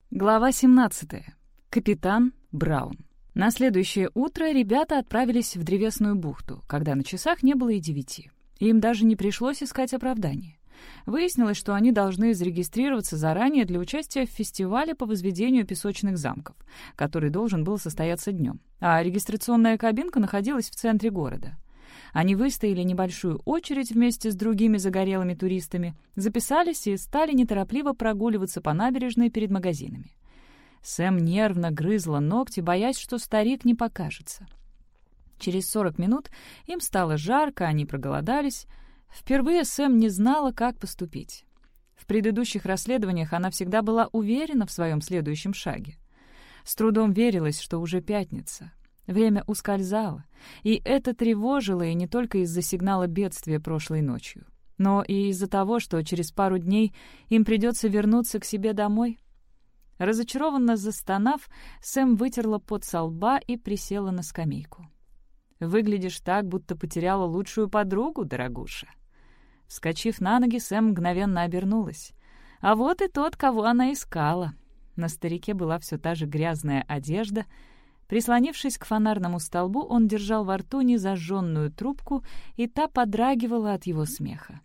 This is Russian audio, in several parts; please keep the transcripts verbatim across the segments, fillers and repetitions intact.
Глава семнадцатая. Капитан Браун. На следующее утро ребята отправились в Древесную бухту, когда на часах не было и девяти. Им даже не пришлось искать оправдание. Выяснилось, что они должны зарегистрироваться заранее для участия в фестивале по возведению песочных замков, который должен был состояться днем, а регистрационная кабинка находилась в центре города. Они выстояли небольшую очередь вместе с другими загорелыми туристами, записались и стали неторопливо прогуливаться по набережной перед магазинами. Сэм нервно грызла ногти, боясь, что старик не покажется. Через сорок минут им стало жарко, они проголодались. Впервые Сэм не знала, как поступить. В предыдущих расследованиях она всегда была уверена в своем следующем шаге. С трудом верилось, что уже пятница. Время ускользало, и это тревожило и не только из-за сигнала бедствия прошлой ночью, но и из-за того, что через пару дней им придется вернуться к себе домой. Разочарованно застонав, Сэм вытерла пот со лба и присела на скамейку. «Выглядишь так, будто потеряла лучшую подругу, дорогуша». Вскочив на ноги, Сэм мгновенно обернулась. А вот и тот, кого она искала. На старике была все та же грязная одежда. Прислонившись к фонарному столбу, он держал во рту незажженную трубку, и та подрагивала от его смеха.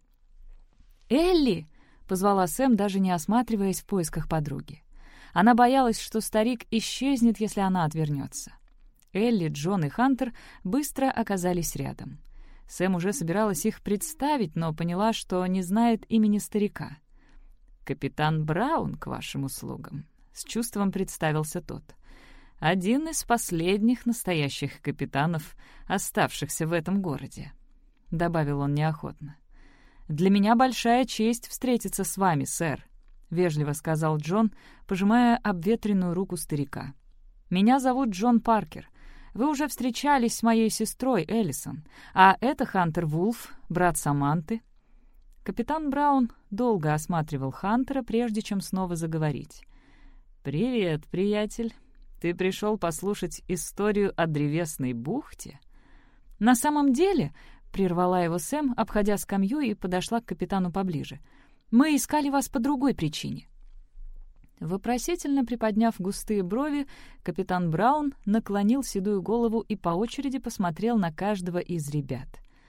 «Элли!» — позвала Сэм, даже не осматриваясь в поисках подруги. Она боялась, что старик исчезнет, если она отвернется. Элли, Джон и Хантер быстро оказались рядом. Сэм уже собиралась их представить, но поняла, что не знает имени старика. «Капитан Браун к вашим услугам», — с чувством представился тот. «Один из последних настоящих капитанов, оставшихся в этом городе», — добавил он неохотно. «Для меня большая честь встретиться с вами, сэр», — вежливо сказал Джон, пожимая обветренную руку старика. «Меня зовут Джон Паркер. Вы уже встречались с моей сестрой Эллисон, а это Хантер Вулф, брат Саманты». Капитан Браун долго осматривал Хантера, прежде чем снова заговорить. «Привет, приятель. Ты пришел послушать историю о Древесной бухте?» «На самом деле», — прервала его Сэм, обходя скамью, и подошла к капитану поближе, «мы искали вас по другой причине». Вопросительно приподняв густые брови, капитан Браун наклонил седую голову и по очереди посмотрел на каждого из ребят.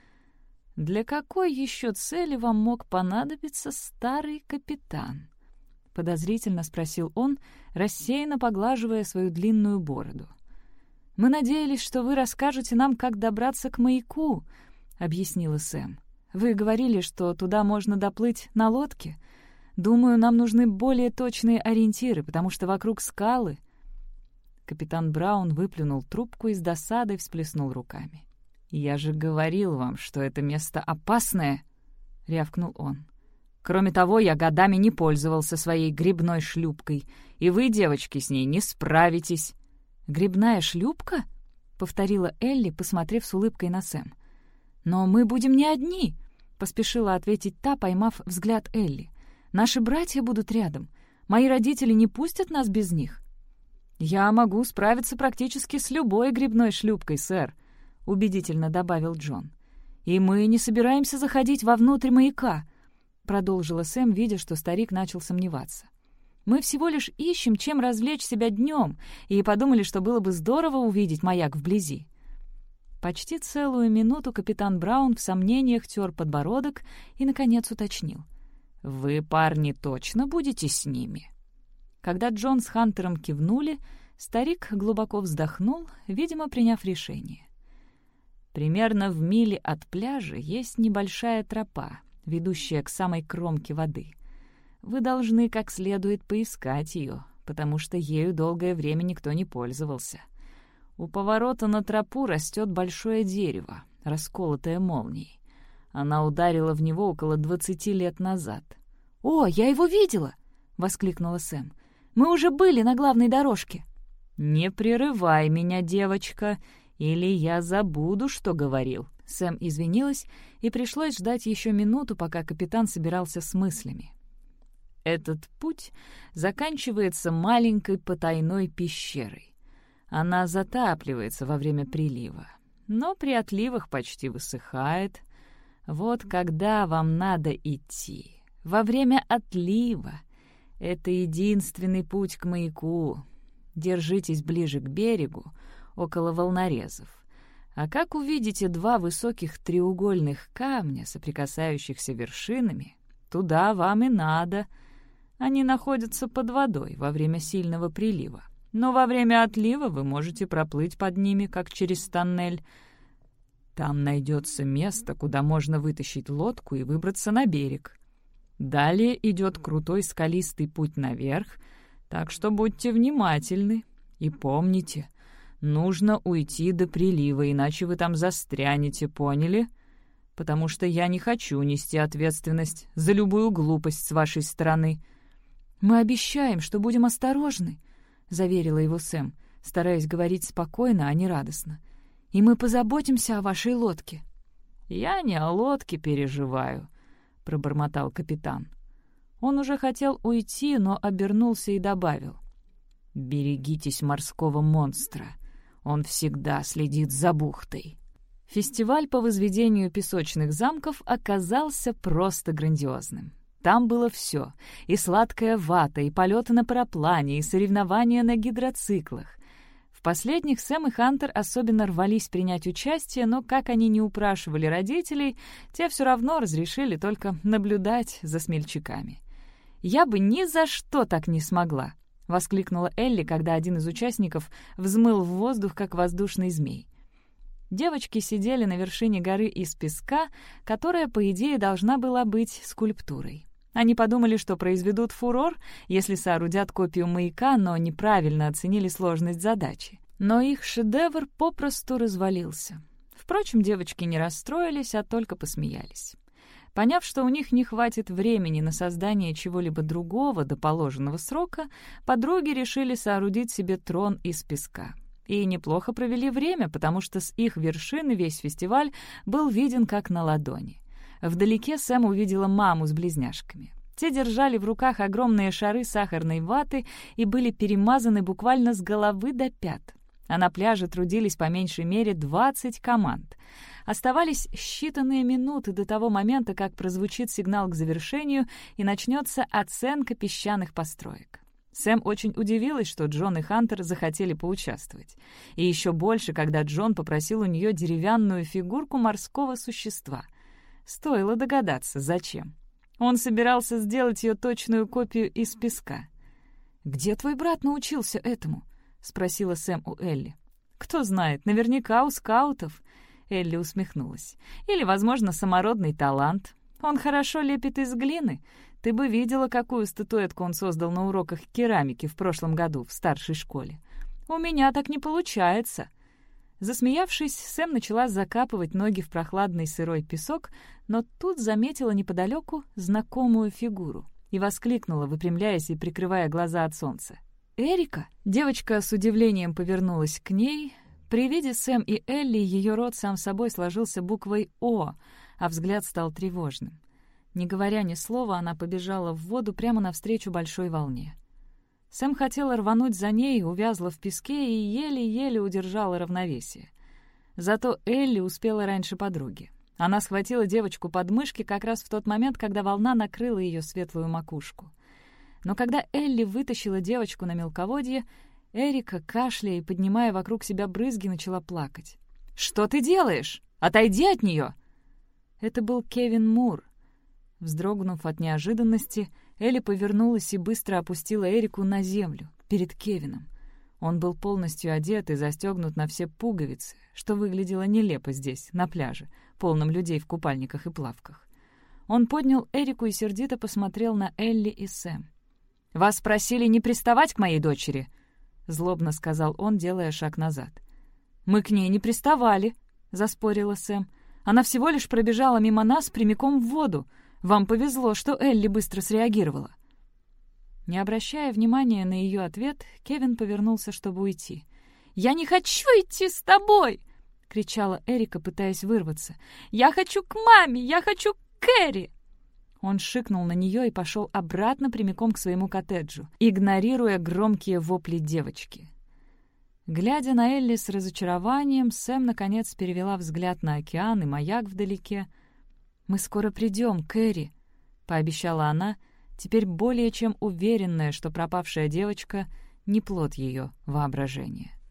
«Для какой еще цели вам мог понадобиться старый капитан?» — подозрительно спросил он, рассеянно поглаживая свою длинную бороду. «Мы надеялись, что вы расскажете нам, как добраться к маяку», — объяснила Сэм. «Вы говорили, что туда можно доплыть на лодке. Думаю, нам нужны более точные ориентиры, потому что вокруг скалы». Капитан Браун выплюнул трубку и с досадой всплеснул руками. «Я же говорил вам, что это место опасное», — рявкнул он. «Кроме того, я годами не пользовался своей грибной шлюпкой, и вы, девочки, с ней не справитесь». «Грибная шлюпка?» — повторила Элли, посмотрев с улыбкой на Сэм. «Но мы будем не одни», — поспешила ответить та, поймав взгляд Элли. «Наши братья будут рядом. Мои родители не пустят нас без них». «Я могу справиться практически с любой грибной шлюпкой, сэр», — убедительно добавил Джон. «И мы не собираемся заходить вовнутрь маяка», — продолжила Сэм, видя, что старик начал сомневаться. «Мы всего лишь ищем, чем развлечь себя днем, и подумали, что было бы здорово увидеть маяк вблизи». Почти целую минуту капитан Браун в сомнениях тер подбородок и, наконец, уточнил. «Вы, парни, точно будете с ними?» Когда Джон с Хантером кивнули, старик глубоко вздохнул, видимо, приняв решение. «Примерно в миле от пляжа есть небольшая тропа, ведущая к самой кромке воды. Вы должны как следует поискать ее, потому что ею долгое время никто не пользовался. У поворота на тропу растет большое дерево, расколотое молнией. Она ударила в него около двадцати лет назад». «О, я его видела!» — воскликнула Сэм. «Мы уже были на главной дорожке». «Не прерывай меня, девочка, или я забуду, что говорил». Сэм извинилась, и пришлось ждать еще минуту, пока капитан собирался с мыслями. «Этот путь заканчивается маленькой потайной пещерой. Она затапливается во время прилива, но при отливах почти высыхает. Вот когда вам надо идти, во время отлива, Это единственный путь к маяку. Держитесь ближе к берегу, около волнорезов. А как увидите два высоких треугольных камня, соприкасающихся вершинами, туда вам и надо. Они находятся под водой во время сильного прилива. Но во время отлива вы можете проплыть под ними, как через тоннель. Там найдется место, куда можно вытащить лодку и выбраться на берег. Далее идет крутой скалистый путь наверх, так что будьте внимательны и помните, нужно уйти до прилива, иначе вы там застрянете, поняли? Потому что я не хочу нести ответственность за любую глупость с вашей стороны. «Мы обещаем, что будем осторожны», — заверила его Сэм, стараясь говорить спокойно, а не радостно. «И мы позаботимся о вашей лодке». «Я не о лодке переживаю», — пробормотал капитан. Он уже хотел уйти, но обернулся и добавил. «Берегитесь морского монстра. Он всегда следит за бухтой». Фестиваль по возведению песочных замков оказался просто грандиозным. Там было все — и сладкая вата, и полеты на параплане, и соревнования на гидроциклах. В последних Сэм и Хантер особенно рвались принять участие, но, как они не упрашивали родителей, те все равно разрешили только наблюдать за смельчаками. «Я бы ни за что так не смогла!» — воскликнула Элли, когда один из участников взмыл в воздух, как воздушный змей. Девочки сидели на вершине горы из песка, которая, по идее, должна была быть скульптурой. Они подумали, что произведут фурор, если соорудят копию маяка, но неправильно оценили сложность задачи. Но их шедевр попросту развалился. Впрочем, девочки не расстроились, а только посмеялись. Поняв, что у них не хватит времени на создание чего-либо другого до положенного срока, подруги решили соорудить себе трон из песка. И неплохо провели время, потому что с их вершины весь фестиваль был виден как на ладони. Вдалеке Сэм увидела маму с близняшками. Те держали в руках огромные шары сахарной ваты и были перемазаны буквально с головы до пят. А на пляже трудились по меньшей мере двадцать команд. Оставались считанные минуты до того момента, как прозвучит сигнал к завершению и начнется оценка песчаных построек. Сэм очень удивилась, что Джон и Хантер захотели поучаствовать. И еще больше, когда Джон попросил у нее деревянную фигурку морского существа. Стоило догадаться, зачем. Он собирался сделать ее точную копию из песка. «Где твой брат научился этому?» — спросила Сэм у Элли. «Кто знает, наверняка у скаутов». Элли усмехнулась. «Или, возможно, самородный талант. Он хорошо лепит из глины. Ты бы видела, какую статуэтку он создал на уроках керамики в прошлом году в старшей школе. У меня так не получается». Засмеявшись, Сэм начала закапывать ноги в прохладный сырой песок, но тут заметила неподалеку знакомую фигуру и воскликнула, выпрямляясь и прикрывая глаза от солнца. «Эрика!» Девочка с удивлением повернулась к ней. При виде Сэм и Элли ее рот сам собой сложился буквой «О», а взгляд стал тревожным. Не говоря ни слова, она побежала в воду прямо навстречу большой волне. Сэм хотела рвануть за ней, увязла в песке и еле-еле удержала равновесие. Зато Элли успела раньше подруги. Она схватила девочку под мышки как раз в тот момент, когда волна накрыла ее светлую макушку. Но когда Элли вытащила девочку на мелководье, Эрика, кашляя и поднимая вокруг себя брызги, начала плакать. «Что ты делаешь? Отойди от нее!» Это был Кевин Мур. Вздрогнув от неожиданности, Элли повернулась и быстро опустила Эрику на землю, перед Кевином. Он был полностью одет и застегнут на все пуговицы, что выглядело нелепо здесь, на пляже, полном людей в купальниках и плавках. Он поднял Эрику и сердито посмотрел на Элли и Сэм. «Вас просили не приставать к моей дочери», — злобно сказал он, делая шаг назад. «Мы к ней не приставали», — заспорила Сэм. «Она всего лишь пробежала мимо нас прямиком в воду. Вам повезло, что Элли быстро среагировала». Не обращая внимания на ее ответ, Кевин повернулся, чтобы уйти. «Я не хочу идти с тобой!» — кричала Эрика, пытаясь вырваться. «Я хочу к маме! Я хочу к Кэрри!» Он шикнул на нее и пошел обратно прямиком к своему коттеджу, игнорируя громкие вопли девочки. Глядя на Элли с разочарованием, Сэм, наконец, перевела взгляд на океан и маяк вдалеке. «Мы скоро придем, Кэрри», — пообещала она, теперь более чем уверенная, что пропавшая девочка — не плод ее воображения.